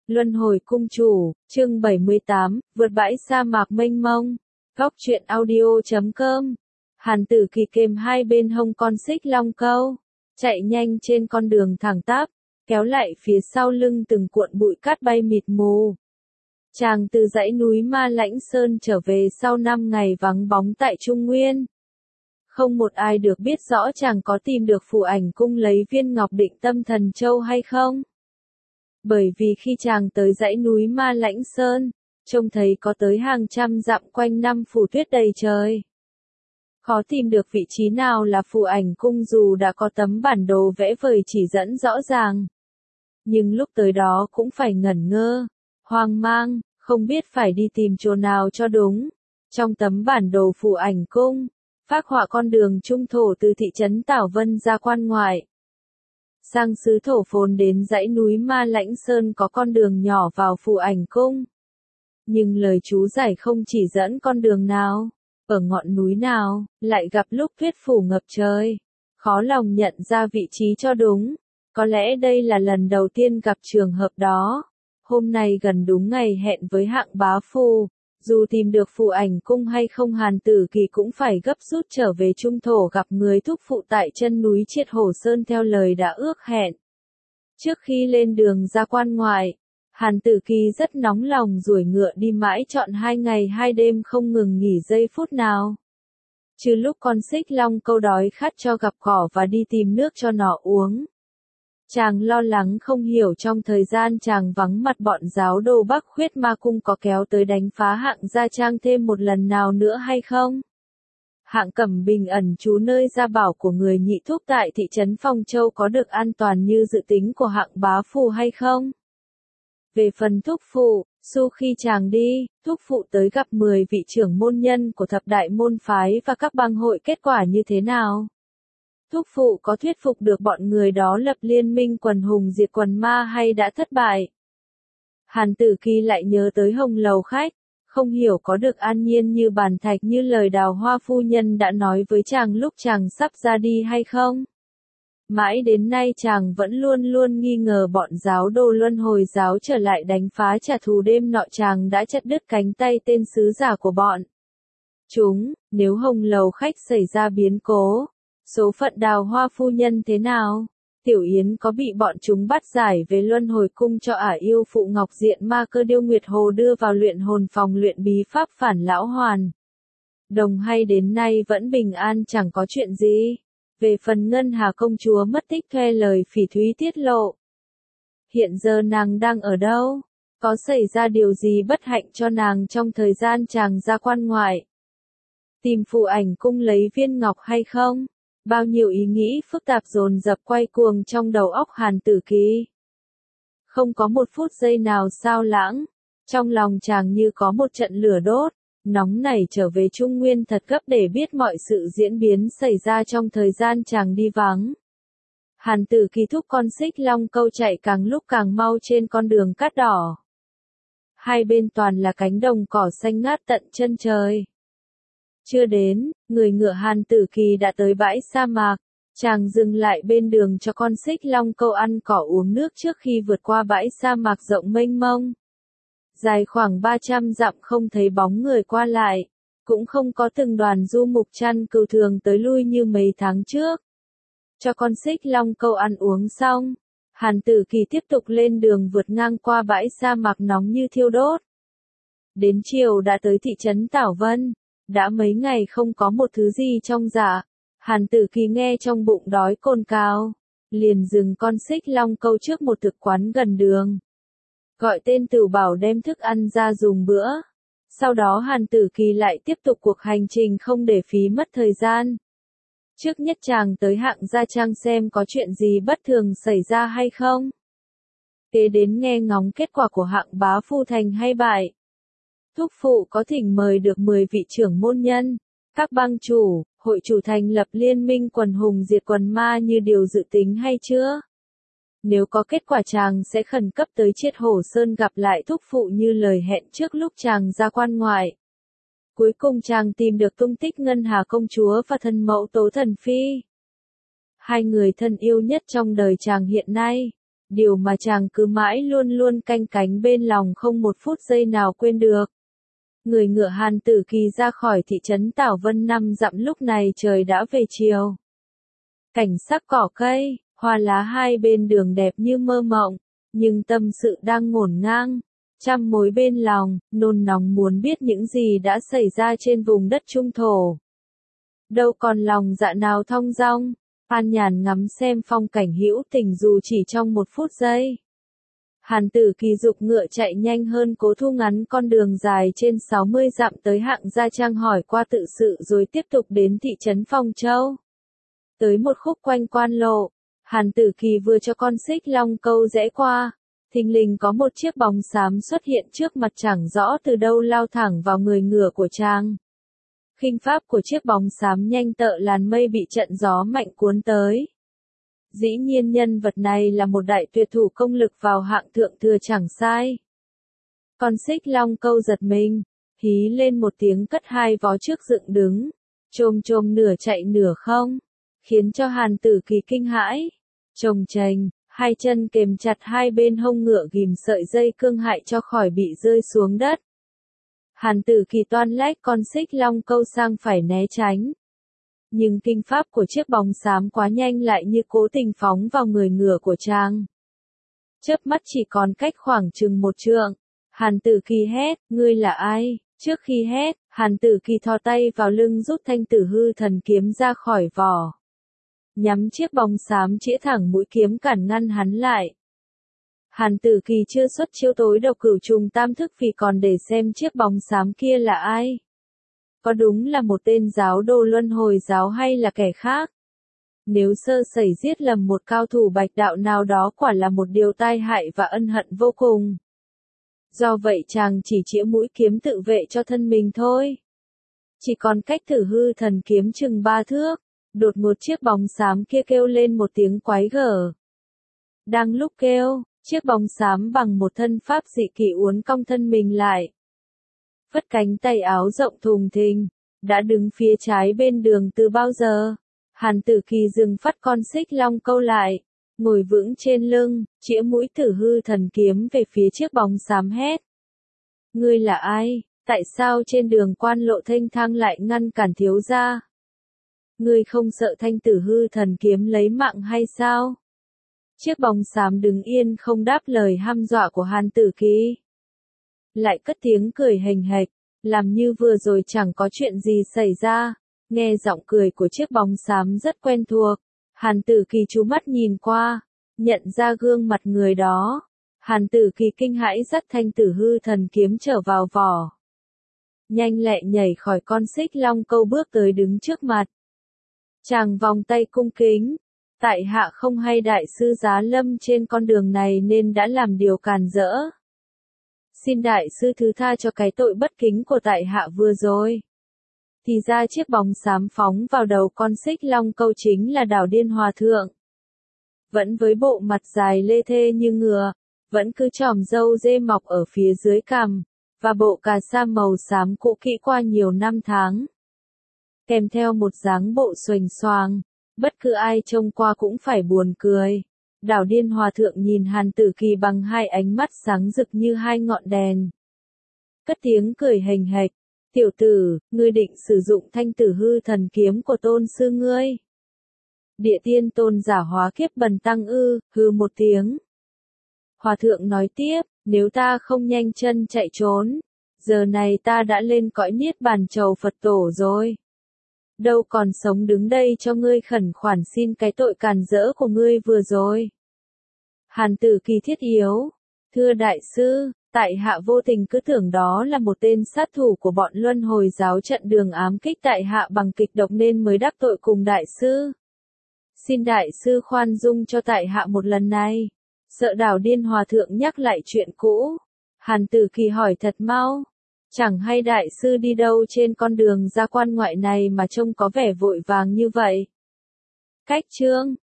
Luân hồi cung chủ, chương 78, vượt bãi sa mạc mênh mông. Góc truyện audio.com. Hàn Tử Kỳ kềm hai bên hông con xích long câu, chạy nhanh trên con đường thẳng tắp, kéo lại phía sau lưng từng cuộn bụi cát bay mịt mù. Chàng từ dãy núi Ma Lãnh Sơn trở về sau 5 ngày vắng bóng tại Trung Nguyên. Không một ai được biết rõ chàng có tìm được Phù Ảnh Cung lấy viên ngọc định tâm thần châu hay không. Bởi vì khi chàng tới dãy núi Ma Lãnh Sơn, trông thấy có tới hàng trăm dặm quanh năm phủ tuyết đầy trời. Khó tìm được vị trí nào là Phù Ảnh Cung dù đã có tấm bản đồ vẽ vời chỉ dẫn rõ ràng. Nhưng lúc tới đó cũng phải ngẩn ngơ, hoang mang, không biết phải đi tìm chỗ nào cho đúng. Trong tấm bản đồ Phù Ảnh Cung, phác họa con đường trung thổ từ thị trấn Tảo Vân ra quan ngoại. Sang xứ Thổ Phồn đến dãy núi Ma Lãnh Sơn có con đường nhỏ vào Phù Ảnh Cung. Nhưng lời chú giải không chỉ dẫn con đường nào, ở ngọn núi nào, lại gặp lúc tuyết phủ ngập trời. Khó lòng nhận ra vị trí cho đúng. Có lẽ đây là lần đầu tiên gặp trường hợp đó. Hôm nay gần đúng ngày hẹn với Hạng Bá Phu. Dù tìm được Phù Ảnh Cung hay không, Hàn Tử Kỳ cũng phải gấp rút trở về Trung Thổ gặp người thúc phụ tại chân núi Triệt Hổ Sơn theo lời đã ước hẹn. Trước khi lên đường ra quan ngoại, Hàn Tử Kỳ rất nóng lòng ruổi ngựa đi mãi trọn 2 ngày 2 đêm không ngừng nghỉ giây phút nào. Trừ lúc con xích long câu đói khát cho gặp cỏ và đi tìm nước cho nó uống. Chàng lo lắng không hiểu trong thời gian chàng vắng mặt bọn giáo đồ Bắc Khuyết Ma Cung có kéo tới đánh phá Hạng Gia Trang thêm một lần nào nữa hay không? Hạng Cẩm Bình ẩn trú nơi gia bảo của người nhị thúc tại thị trấn Phong Châu có được an toàn như dự tính của Hạng Bá Phu hay không? Về phần thúc phụ, sau khi chàng đi, thúc phụ tới gặp 10 vị trưởng môn nhân của thập đại môn phái và các bang hội, kết quả như thế nào? Thúc phụ có thuyết phục được bọn người đó lập liên minh quần hùng diệt quần ma hay đã thất bại? Hàn Tử Kỳ lại nhớ tới Hồng Lầu Khách, không hiểu có được an nhiên như bàn thạch như lời Đào Hoa phu nhân đã nói với chàng lúc chàng sắp ra đi hay không? Mãi đến nay chàng vẫn luôn luôn nghi ngờ bọn giáo đồ Luân Hồi giáo trở lại đánh phá trả thù. Đêm nọ chàng đã chặt đứt cánh tay tên sứ giả của bọn chúng. Nếu Hồng Lầu Khách xảy ra biến cố, số phận Đào Hoa phu nhân thế nào? Tiểu Yến có bị bọn chúng bắt giải về Luân Hồi Cung cho ả yêu phụ Ngọc Diện Ma Cơ Điêu Nguyệt Hồ đưa vào luyện hồn phòng luyện bí pháp Phản Lão Hoàn Đồng hay đến nay vẫn bình an chẳng có chuyện gì? Về phần Ngân Hà công chúa mất tích thuê lời Phỉ Thúy tiết lộ, hiện giờ nàng đang ở đâu? Có xảy ra điều gì bất hạnh cho nàng trong thời gian chàng ra quan ngoại? Tìm Phù Ảnh Cung lấy viên ngọc hay không? Bao nhiêu ý nghĩ phức tạp dồn dập quay cuồng trong đầu óc Hàn Tử Kỳ. Không có một phút giây nào sao lãng. Trong lòng chàng như có một trận lửa đốt, nóng nảy trở về Trung Nguyên thật gấp để biết mọi sự diễn biến xảy ra trong thời gian chàng đi vắng. Hàn Tử Kỳ thúc con xích long câu chạy càng lúc càng mau trên con đường cát đỏ. Hai bên toàn là cánh đồng cỏ xanh ngát tận chân trời. Chưa đến, người ngựa Hàn Tử Kỳ đã tới bãi sa mạc. Chàng dừng lại bên đường cho con xích long câu ăn cỏ uống nước trước khi vượt qua bãi sa mạc rộng mênh mông. Dài khoảng 300 dặm không thấy bóng người qua lại, cũng không có từng đoàn du mục chăn cừu thường tới lui như mấy tháng trước. Cho con xích long câu ăn uống xong, Hàn Tử Kỳ tiếp tục lên đường vượt ngang qua bãi sa mạc nóng như thiêu đốt. Đến chiều đã tới thị trấn Tảo Vân. Đã mấy ngày không có một thứ gì trong dạ, Hàn Tử Kỳ nghe trong bụng đói cồn cào, liền dừng con xích long câu trước một thực quán gần đường. Gọi tên Tửu Bảo đem thức ăn ra dùng bữa. Sau đó Hàn Tử Kỳ lại tiếp tục cuộc hành trình không để phí mất thời gian. Trước nhất chàng tới Hạng Gia Trang xem có chuyện gì bất thường xảy ra hay không. Kế đến nghe ngóng kết quả của Hạng Bá Phu thành hay bại. Thúc phụ có thỉnh mời được 10 vị trưởng môn nhân, các bang chủ, hội chủ thành lập liên minh quần hùng diệt quần ma như điều dự tính hay chưa? Nếu có kết quả chàng sẽ khẩn cấp tới Triệt Hổ Sơn gặp lại thúc phụ như lời hẹn trước lúc chàng ra quan ngoại. Cuối cùng chàng tìm được tung tích Ngân Hà công chúa và thân mẫu Tố Thần Phi. Hai người thân yêu nhất trong đời chàng hiện nay. Điều mà chàng cứ mãi luôn luôn canh cánh bên lòng không một phút giây nào quên được. Người ngựa Hàn Tử Kỳ ra khỏi thị trấn Tảo Vân 5 dặm lúc này trời đã về chiều. Cảnh sắc cỏ cây, hoa lá hai bên đường đẹp như mơ mộng, nhưng tâm sự đang ngổn ngang, trăm mối bên lòng, nôn nóng muốn biết những gì đã xảy ra trên vùng đất trung thổ. Đâu còn lòng dạ nào thong dong, an nhàn ngắm xem phong cảnh hữu tình dù chỉ trong một phút giây. Hàn Tử Kỳ giục ngựa chạy nhanh hơn Cố Thu ngắn con đường dài trên 60 dặm tới Hạng Gia Trang hỏi qua tự sự rồi tiếp tục đến thị trấn Phong Châu. Tới một khúc quanh quan lộ, Hàn Tử Kỳ vừa cho con xích long câu rẽ qua, thình lình có một chiếc bóng xám xuất hiện trước mặt chẳng rõ từ đâu lao thẳng vào người ngựa của chàng. Khinh pháp của chiếc bóng xám nhanh tợ làn mây bị trận gió mạnh cuốn tới. Dĩ nhiên nhân vật này là một đại tuyệt thủ công lực vào hạng thượng thừa chẳng sai. Con xích long câu giật mình, hí lên một tiếng cất hai vó trước dựng đứng, chồm chồm nửa chạy nửa không, khiến cho Hàn Tử Kỳ kinh hãi. Chồng chành, hai chân kềm chặt hai bên hông ngựa ghìm sợi dây cương hại cho khỏi bị rơi xuống đất. Hàn Tử Kỳ toan lách con xích long câu sang phải né tránh. Nhưng kinh pháp của chiếc bóng xám quá nhanh lại như cố tình phóng vào người ngựa của chàng. Chớp mắt chỉ còn cách khoảng chừng một trượng. Hàn Tử Kỳ hét, ngươi là ai? Trước khi hét, Hàn Tử Kỳ thò tay vào lưng rút thanh Tử Hư Thần kiếm ra khỏi vỏ. Nhắm chiếc bóng xám chĩa thẳng mũi kiếm cản ngăn hắn lại. Hàn Tử Kỳ chưa xuất chiêu tối độc cửu trùng tam thức vì còn để xem chiếc bóng xám kia là ai. Có đúng là một tên giáo đồ luân hồi giáo hay là kẻ khác? Nếu sơ sẩy giết lầm một cao thủ bạch đạo nào đó quả là một điều tai hại và ân hận vô cùng. Do vậy chàng chỉ chĩa mũi kiếm tự vệ cho thân mình thôi. Chỉ còn cách Tử Hư Thần kiếm chừng 3 thước, đột ngột chiếc bóng xám kia kêu lên một tiếng quái gở. Đang lúc kêu, chiếc bóng xám bằng một thân pháp dị kỳ uốn cong thân mình lại. Phất cánh tay áo rộng thùng thình, đã đứng phía trái bên đường từ bao giờ. Hàn Tử Kỳ dừng phát con xích long câu lại, ngồi vững trên lưng, chĩa mũi Tử Hư Thần kiếm về phía chiếc bóng xám hét. Ngươi là ai? Tại sao trên đường quan lộ thênh thang lại ngăn cản thiếu gia? Ngươi không sợ thanh Tử Hư Thần kiếm lấy mạng hay sao? Chiếc bóng xám đứng yên không đáp lời hăm dọa của Hàn Tử Kỳ. Lại cất tiếng cười hềnh hệch, làm như vừa rồi chẳng có chuyện gì xảy ra. Nghe giọng cười của chiếc bóng xám rất quen thuộc. Hàn Tử Kỳ chú mắt nhìn qua, nhận ra gương mặt người đó. Hàn Tử Kỳ kinh hãi dắt thanh Tử Hư Thần kiếm trở vào vỏ. Nhanh lẹ nhảy khỏi con xích long câu bước tới đứng trước mặt. Chàng vòng tay cung kính. Tại hạ không hay đại sư giá lâm trên con đường này nên đã làm điều càn rỡ. Xin đại sư thứ tha cho cái tội bất kính của tại hạ vừa rồi. Thì ra chiếc bóng xám phóng vào đầu con xích long câu chính là Đảo Điên Hòa Thượng. Vẫn với bộ mặt dài lê thê như ngựa, vẫn cứ chòm râu dê mọc ở phía dưới cằm, và bộ cà sa màu xám cũ kỹ qua nhiều năm tháng. Kèm theo một dáng bộ xuềnh xoàng, bất cứ ai trông qua cũng phải buồn cười. Đảo Điên Hòa Thượng nhìn Hàn Tử Kỳ bằng hai ánh mắt sáng rực như hai ngọn đèn. Cất tiếng cười hềnh hệch. Tiểu tử, ngươi định sử dụng thanh Tử Hư Thần kiếm của tôn sư ngươi. Địa tiên tôn giả hóa kiếp bần tăng ư, hư một tiếng. Hòa thượng nói tiếp, nếu ta không nhanh chân chạy trốn, giờ này ta đã lên cõi niết bàn chầu Phật tổ rồi. Đâu còn sống đứng đây cho ngươi khẩn khoản xin cái tội càn rỡ của ngươi vừa rồi. Hàn Tử Kỳ thiết yếu, thưa đại sư, tại hạ vô tình cứ tưởng đó là một tên sát thủ của bọn luân hồi giáo trận đường ám kích tại hạ bằng kịch độc nên mới đắc tội cùng đại sư. Xin đại sư khoan dung cho tại hạ một lần này. Sợ Đảo Điên Hòa Thượng nhắc lại chuyện cũ. Hàn Tử Kỳ hỏi thật mau. Chẳng hay đại sư đi đâu trên con đường ra quan ngoại này mà trông có vẻ vội vàng như vậy. Cách chương